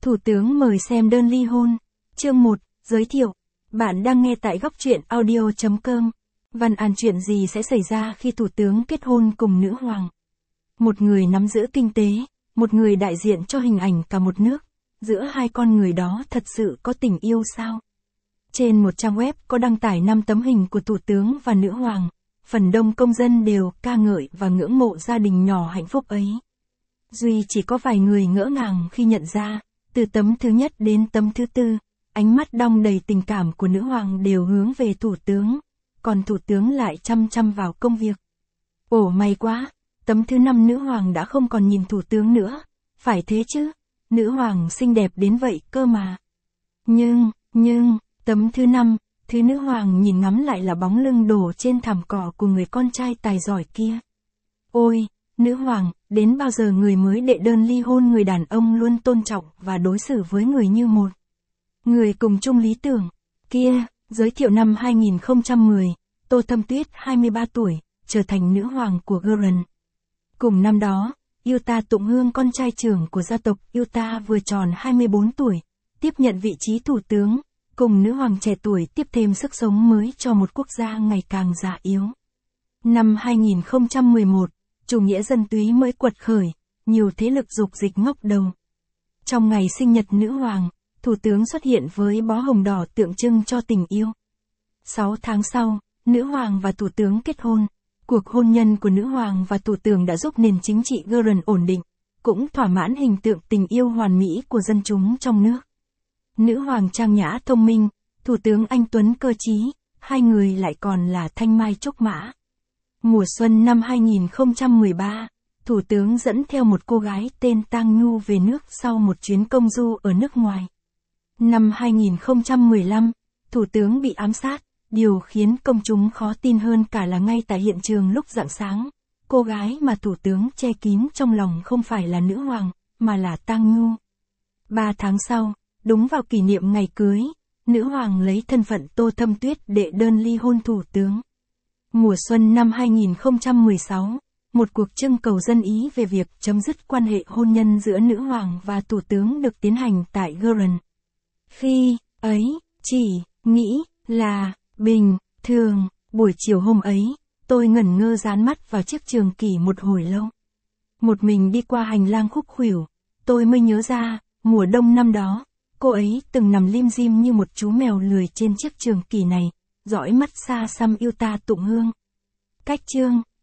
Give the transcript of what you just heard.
Thủ tướng mời xem đơn ly hôn. Chương 1, giới thiệu. Bạn đang nghe tại góc truyện audio.com. Văn án chuyện gì sẽ xảy ra khi Thủ tướng kết hôn cùng nữ hoàng? Một người nắm giữ kinh tế, một người đại diện cho hình ảnh cả một nước. Giữa hai con người đó thật sự có tình yêu sao? Trên một trang web có đăng tải 5 tấm hình của Thủ tướng và nữ hoàng. Phần đông công dân đều ca ngợi và ngưỡng mộ gia đình nhỏ hạnh phúc ấy. Duy chỉ có vài người ngỡ ngàng khi nhận ra, từ tấm thứ nhất đến tấm thứ tư, ánh mắt đong đầy tình cảm của nữ hoàng đều hướng về Thủ tướng, còn Thủ tướng lại chăm chăm vào công việc. Ồ may quá, tấm thứ 5 nữ hoàng đã không còn nhìn Thủ tướng nữa, phải thế chứ, nữ hoàng xinh đẹp đến vậy cơ mà. Nhưng, tấm thứ 5, thứ nữ hoàng nhìn ngắm lại là bóng lưng đổ trên thảm cỏ của người con trai tài giỏi kia. Ôi, nữ hoàng, đến bao giờ người mới đệ đơn ly hôn người đàn ông luôn tôn trọng và đối xử với người như một người cùng chung lý tưởng. Kia, giới thiệu năm 2010, Tô Thâm Tuyết 23 tuổi, trở thành nữ hoàng của Iran. Cùng năm đó, Utah Tụng Hương con trai trưởng của gia tộc Utah vừa tròn 24 tuổi, tiếp nhận vị trí thủ tướng, cùng nữ hoàng trẻ tuổi tiếp thêm sức sống mới cho một quốc gia ngày càng già yếu. Năm 2011, chủ nghĩa dân túy mới quật khởi, nhiều thế lực dục dịch ngóc đầu. Trong ngày sinh nhật nữ hoàng, thủ tướng xuất hiện với bó hồng đỏ tượng trưng cho tình yêu. 6 tháng sau, nữ hoàng và thủ tướng kết hôn. Cuộc hôn nhân của nữ hoàng và thủ tướng đã giúp nền chính trị Iran ổn định, cũng thỏa mãn hình tượng tình yêu hoàn mỹ của dân chúng trong nước. Nữ hoàng trang nhã thông minh, thủ tướng anh tuấn cơ trí, hai người lại còn là thanh mai trúc mã. Mùa xuân năm 2013, thủ tướng dẫn theo một cô gái tên Tang Nhu về nước sau một chuyến công du ở nước ngoài. Năm 2015, thủ tướng bị ám sát, điều khiến công chúng khó tin hơn cả là ngay tại hiện trường lúc rạng sáng, cô gái mà thủ tướng che kín trong lòng không phải là nữ hoàng, mà là Tang Nhu. 3 tháng sau, đúng vào kỷ niệm ngày cưới, nữ hoàng lấy thân phận Tô Thâm Tuyết đệ đơn ly hôn thủ tướng. Mùa xuân năm 2016, một cuộc trưng cầu dân ý về việc chấm dứt quan hệ hôn nhân giữa nữ hoàng và thủ tướng được tiến hành tại Iran. Khi ấy, chỉ nghĩ là bình thường, buổi chiều hôm ấy, tôi ngẩn ngơ dán mắt vào chiếc trường kỷ một hồi lâu. Một mình đi qua hành lang khúc khuỷu, tôi mới nhớ ra, mùa đông năm đó, cô ấy từng nằm lim dim như một chú mèo lười trên chiếc trường kỷ này, dõi mắt xa xăm Utah Tụng Hương. Cách chương